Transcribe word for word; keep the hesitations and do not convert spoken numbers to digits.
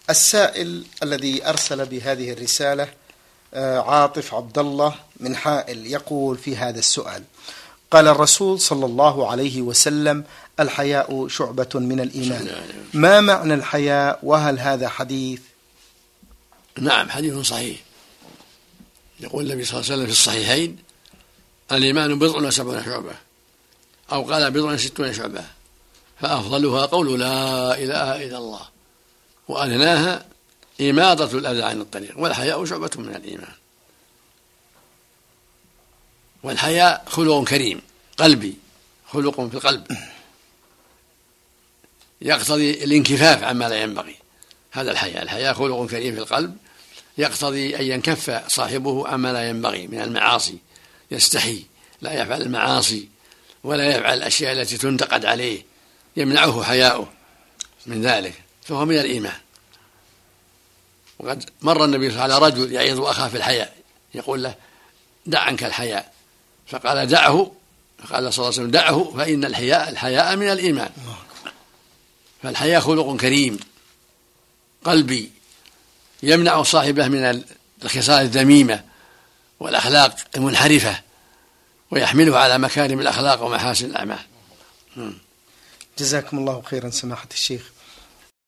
السائل الذي أرسل بهذه الرسالة عاطف عبد الله من حائل يقول في هذا السؤال: قال الرسول صلى الله عليه وسلم: الحياء شعبة من الإيمان. ما معنى الحياء، وهل هذا حديث؟ نعم، حديث صحيح. يقول النبي صلى الله عليه وسلم في الصحيحين: الإيمان بضع وسبعون شعبة، أو قال بضع وستون شعبة، فأفضلها قول لا إله إلا الله، وأدناها إماطة الأذى عن الطريق، والحياء شعبة من الإيمان. والحياء خلق كريم قلبي، خلق في القلب يقتضي الانكفاف عما لا ينبغي. هذا الحياء، الحياء خلق كريم في القلب يقتضي أن ينكف صاحبه عما لا ينبغي من المعاصي، يستحي لا يفعل المعاصي ولا يفعل الأشياء التي تنتقد عليه، يمنعه حياؤه من ذلك، فهو من الإيمان. وقد مر النبي صلى الله عليه وسلم على رجل يعظ أخاه في الحياء، يقول له: دع عنك الحياء، فقال: دعه. فقال صلى الله عليه وسلم: دعه فإن الحياء الحياء من الإيمان. فالحياء خلق كريم قلبي يمنع صاحبه من الخصال الذميمة والأخلاق المنحرفة، ويحمله على مكارم الأخلاق ومحاسن الأعمال. جزاكم الله خيرا سماحة الشيخ.